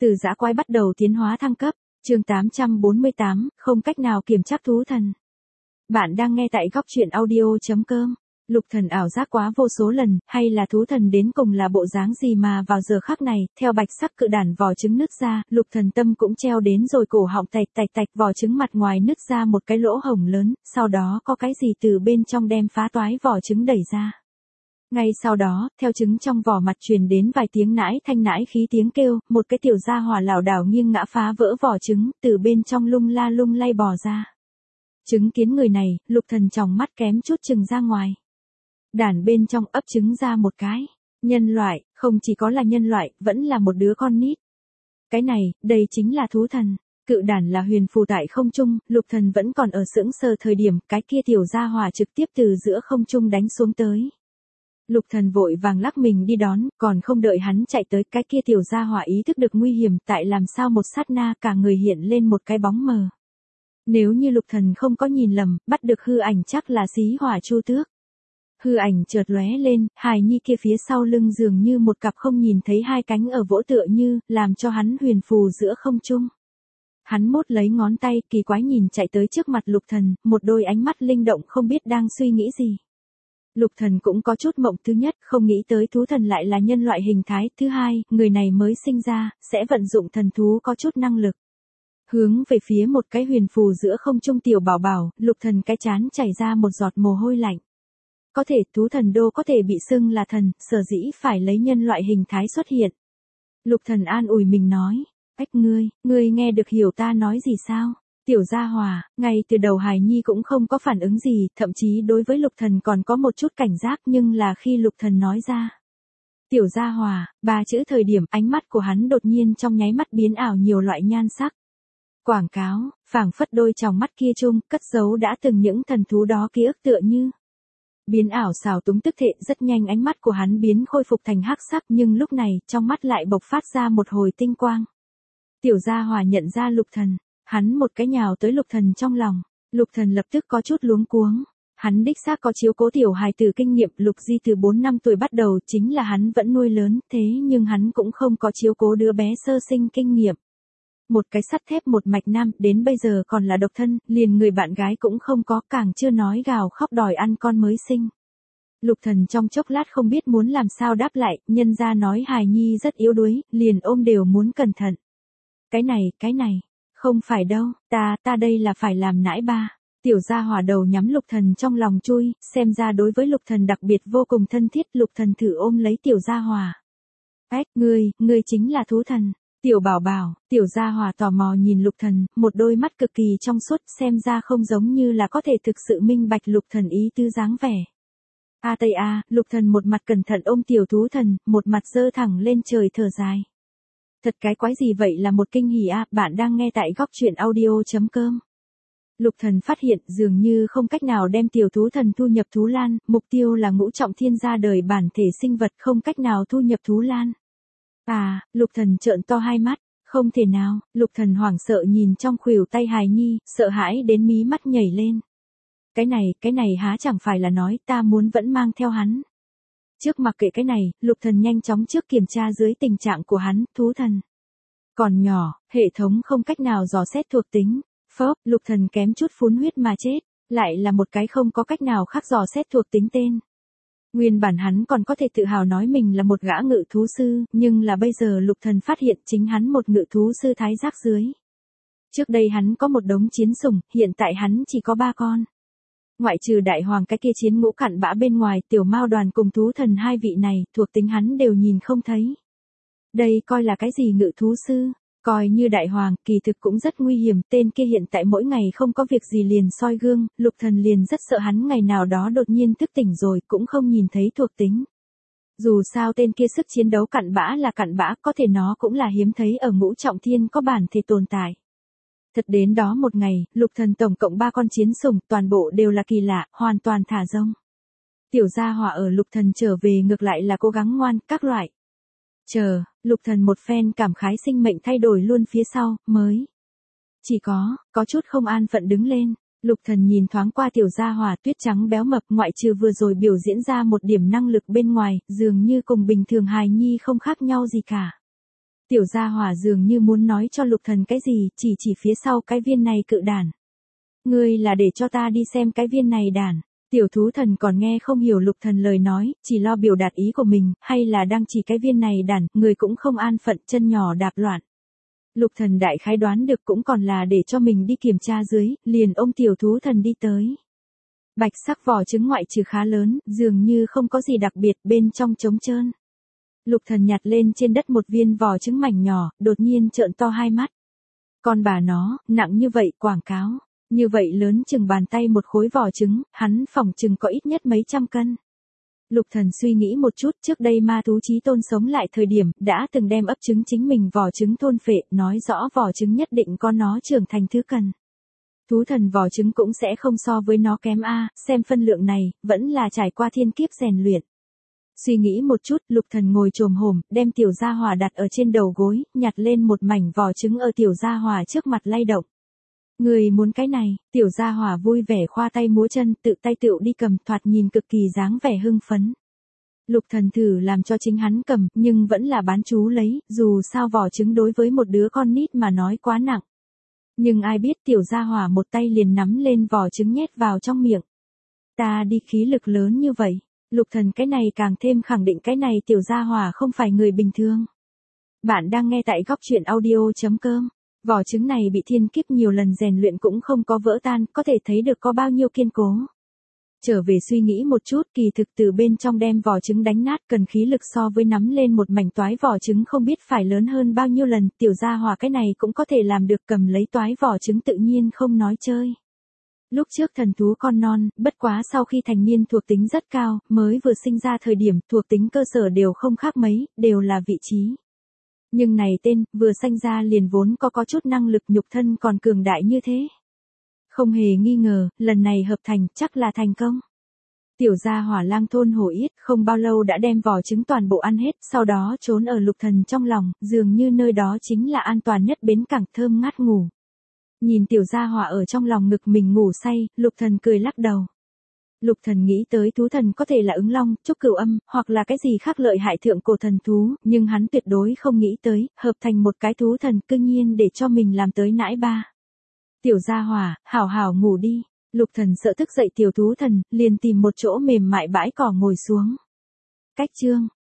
Từ dã quái bắt đầu tiến hóa thăng cấp, chương 848, không cách nào kiểm trắc thú thần. Bạn đang nghe tại góc truyện audio.com. Lục thần ảo giác quá vô số lần, hay là thú thần đến cùng là bộ dáng gì mà vào giờ khắc này, theo bạch sắc cự đản vỏ trứng nứt ra, lục thần tâm cũng treo đến rồi cổ họng tạch tạch tạch, vỏ trứng mặt ngoài nứt ra một cái lỗ hổng lớn, sau đó có cái gì từ bên trong đem phá toái vỏ trứng đẩy ra. Ngay sau đó, theo trứng trong vỏ mặt truyền đến vài tiếng nãi thanh nãi khí tiếng kêu, một cái tiểu gia hỏa lảo đảo nghiêng ngã phá vỡ vỏ trứng, từ bên trong lung la lung lay bò ra. Chứng kiến người này, lục thần tròng mắt kém chút chừng ra ngoài. Đản bên trong ấp trứng ra một cái. Nhân loại, không chỉ có là nhân loại, vẫn là một đứa con nít. Cái này, đây chính là thú thần. Cự đản là huyền phù tại không trung, lục thần vẫn còn ở sững sờ thời điểm, cái kia tiểu gia hỏa trực tiếp từ giữa không trung đánh xuống tới. Lục thần vội vàng lắc mình đi đón, còn không đợi hắn chạy tới, cái kia tiểu gia hỏa ý thức được nguy hiểm, tại làm sao một sát na cả người hiện lên một cái bóng mờ. Nếu như lục thần không có nhìn lầm, bắt được hư ảnh chắc là xí hỏa chu tước. Hư ảnh chợt lóe lên, hài nhi kia phía sau lưng dường như một cặp không nhìn thấy hai cánh ở vỗ tựa như, làm cho hắn huyền phù giữa không trung. Hắn mốt lấy ngón tay, kỳ quái nhìn chạy tới trước mặt lục thần, một đôi ánh mắt linh động không biết đang suy nghĩ gì. Lục thần cũng có chút mộng, thứ nhất, không nghĩ tới thú thần lại là nhân loại hình thái, thứ hai, người này mới sinh ra, sẽ vận dụng thần thú có chút năng lực. Hướng về phía một cái huyền phù giữa không trung tiểu bảo bảo, lục thần cái trán chảy ra một giọt mồ hôi lạnh. Có thể thú thần đô có thể bị xưng là thần, sở dĩ phải lấy nhân loại hình thái xuất hiện. Lục thần an ủi mình nói, ách ngươi nghe được hiểu ta nói gì sao? Tiểu gia hỏa, ngay từ đầu hài nhi cũng không có phản ứng gì, thậm chí đối với lục thần còn có một chút cảnh giác, nhưng là khi lục thần nói ra. Tiểu gia hỏa, ba chữ thời điểm, ánh mắt của hắn đột nhiên trong nháy mắt biến ảo nhiều loại nhan sắc. Quảng cáo, phảng phất đôi tròng mắt kia chung, cất giấu đã từng những thần thú đó ký ức tựa như. Biến ảo xào túng tức thệ, rất nhanh ánh mắt của hắn biến khôi phục thành hắc sắc, nhưng lúc này, trong mắt lại bộc phát ra một hồi tinh quang. Tiểu gia hỏa nhận ra lục thần, hắn một cái nhào tới lục thần trong lòng, lục thần lập tức có chút luống cuống. Hắn đích xác có chiếu cố tiểu hài tử kinh nghiệm, Lục Di từ 4 năm tuổi bắt đầu chính là hắn vẫn nuôi lớn, thế nhưng hắn cũng không có chiếu cố đứa bé sơ sinh kinh nghiệm. Một cái sắt thép một mạch nam, đến bây giờ còn là độc thân, liền người bạn gái cũng không có, càng chưa nói gào khóc đòi ăn con mới sinh. Lục thần trong chốc lát không biết muốn làm sao đáp lại, nhân ra nói hài nhi rất yếu đuối, liền ôm đều muốn cẩn thận. Cái này, không phải đâu, ta đây là phải làm nãi ba. Tiểu gia hỏa đầu nhắm lục thần trong lòng chui, xem ra đối với lục thần đặc biệt vô cùng thân thiết, lục thần thử ôm lấy tiểu gia hỏa. Ách, ngươi chính là thú thần. Tiểu bảo bảo, tiểu gia hỏa tò mò nhìn lục thần, một đôi mắt cực kỳ trong suốt, xem ra không giống như là có thể thực sự minh bạch lục thần ý tứ dáng vẻ. Lục thần một mặt cẩn thận ôm tiểu thú thần, một mặt giơ thẳng lên trời thở dài. Thật cái quái gì vậy là một kinh hỉ a, bạn đang nghe tại góc truyện audio.com. Lục thần phát hiện dường như không cách nào đem tiểu thú thần thu nhập thú lan, mục tiêu là ngũ trọng thiên ra đời bản thể sinh vật, không cách nào thu nhập thú lan. Lục thần trợn to hai mắt, không thể nào, lục thần hoảng sợ nhìn trong khuỷu tay hài nhi, sợ hãi đến mí mắt nhảy lên. Cái này há chẳng phải là nói ta muốn vẫn mang theo hắn. Trước mặc kệ cái này, lục thần nhanh chóng trước kiểm tra dưới tình trạng của hắn, thú thần. Còn nhỏ, hệ thống không cách nào dò xét thuộc tính, lục thần kém chút phun huyết mà chết, lại là một cái không có cách nào khác dò xét thuộc tính tên. Nguyên bản hắn còn có thể tự hào nói mình là một gã ngự thú sư, nhưng là bây giờ lục thần phát hiện chính hắn một ngự thú sư thái rác dưới. Trước đây hắn có một đống chiến sủng, hiện tại hắn chỉ có 3 con. Ngoại trừ đại hoàng cái kia chiến ngũ cặn bã bên ngoài, tiểu mao đoàn cùng thú thần hai vị này, thuộc tính hắn đều nhìn không thấy. Đây coi là cái gì ngự thú sư? Coi như đại hoàng, kỳ thực cũng rất nguy hiểm, tên kia hiện tại mỗi ngày không có việc gì liền soi gương, lục thần liền rất sợ hắn ngày nào đó đột nhiên thức tỉnh rồi, cũng không nhìn thấy thuộc tính. Dù sao tên kia sức chiến đấu cặn bã là cặn bã, có thể nó cũng là hiếm thấy ở ngũ trọng thiên có bản thể tồn tại. Thật đến đó một ngày, lục thần tổng cộng 3 con chiến sủng, toàn bộ đều là kỳ lạ, hoàn toàn thả rông. Tiểu gia hỏa ở lục thần trở về ngược lại là cố gắng ngoan, các loại. Lục thần một phen cảm khái sinh mệnh thay đổi luôn phía sau, mới. Chỉ có chút không an phận đứng lên, lục thần nhìn thoáng qua tiểu gia hỏa tuyết trắng béo mập, ngoại trừ vừa rồi biểu diễn ra một điểm năng lực bên ngoài, dường như cùng bình thường hài nhi không khác nhau gì cả. Tiểu gia hỏa dường như muốn nói cho lục thần cái gì, chỉ phía sau cái viên này cự đản. Ngươi là để cho ta đi xem cái viên này đản. Tiểu thú thần còn nghe không hiểu lục thần lời nói, chỉ lo biểu đạt ý của mình, hay là đang chỉ cái viên này đản, người cũng không an phận, chân nhỏ đạp loạn. Lục thần đại khái đoán được cũng còn là để cho mình đi kiểm tra dưới, liền ôm tiểu thú thần đi tới. Bạch sắc vỏ trứng ngoại trừ khá lớn, dường như không có gì đặc biệt, bên trong trống trơn. Lục thần nhặt lên trên đất một viên vỏ trứng mảnh nhỏ, đột nhiên trợn to hai mắt. Con bà nó, nặng như vậy, quảng cáo. Như vậy lớn chừng bàn tay một khối vỏ trứng, hắn phỏng chừng có ít nhất mấy trăm cân. Lục thần suy nghĩ một chút, trước đây ma thú chí tôn sống lại thời điểm, đã từng đem ấp trứng chính mình vỏ trứng thôn phệ, nói rõ vỏ trứng nhất định có nó trưởng thành thứ cần. Thú thần vỏ trứng cũng sẽ không so với nó kém a, xem phân lượng này, vẫn là trải qua thiên kiếp rèn luyện. Suy nghĩ một chút, lục thần ngồi chồm hổm, đem tiểu gia hỏa đặt ở trên đầu gối, nhặt lên một mảnh vỏ trứng ở tiểu gia hỏa trước mặt lay động. Người muốn cái này, tiểu gia hỏa vui vẻ khoa tay múa chân, tự tay tựu đi cầm, thoạt nhìn cực kỳ dáng vẻ hưng phấn. Lục thần thử làm cho chính hắn cầm, nhưng vẫn là bán chú lấy, dù sao vỏ trứng đối với một đứa con nít mà nói quá nặng. Nhưng ai biết tiểu gia hỏa một tay liền nắm lên vỏ trứng nhét vào trong miệng. Ta đi khí lực lớn như vậy, lục thần cái này càng thêm khẳng định cái này tiểu gia hỏa không phải người bình thường. Bạn đang nghe tại góc truyện audio.com. Vỏ trứng này bị thiên kiếp nhiều lần rèn luyện cũng không có vỡ tan, có thể thấy được có bao nhiêu kiên cố. Trở về suy nghĩ một chút, kỳ thực từ bên trong đem vỏ trứng đánh nát cần khí lực so với nắm lên một mảnh toái vỏ trứng không biết phải lớn hơn bao nhiêu lần, tiểu gia hỏa cái này cũng có thể làm được, cầm lấy toái vỏ trứng tự nhiên không nói chơi. Lúc trước thần thú con non, bất quá sau khi thành niên thuộc tính rất cao, mới vừa sinh ra thời điểm thuộc tính cơ sở đều không khác mấy, đều là vị trí. Nhưng này tên, vừa sanh ra liền vốn có chút năng lực, nhục thân còn cường đại như thế. Không hề nghi ngờ, lần này hợp thành, chắc là thành công. Tiểu gia hỏa lang thôn hổ yết, không bao lâu đã đem vỏ trứng toàn bộ ăn hết, sau đó trốn ở lục thần trong lòng, dường như nơi đó chính là an toàn nhất bến cảng, thơm ngát ngủ. Nhìn tiểu gia hỏa ở trong lòng ngực mình ngủ say, lục thần cười lắc đầu. Lục thần nghĩ tới thú thần có thể là ứng long, trúc cửu âm, hoặc là cái gì khác lợi hại thượng cổ thần thú, nhưng hắn tuyệt đối không nghĩ tới, hợp thành một cái thú thần cương nhiên để cho mình làm tới nãi ba. Tiểu gia hỏa, hảo hảo ngủ đi. Lục thần sợ thức dậy tiểu thú thần, liền tìm một chỗ mềm mại bãi cỏ ngồi xuống. Cách chương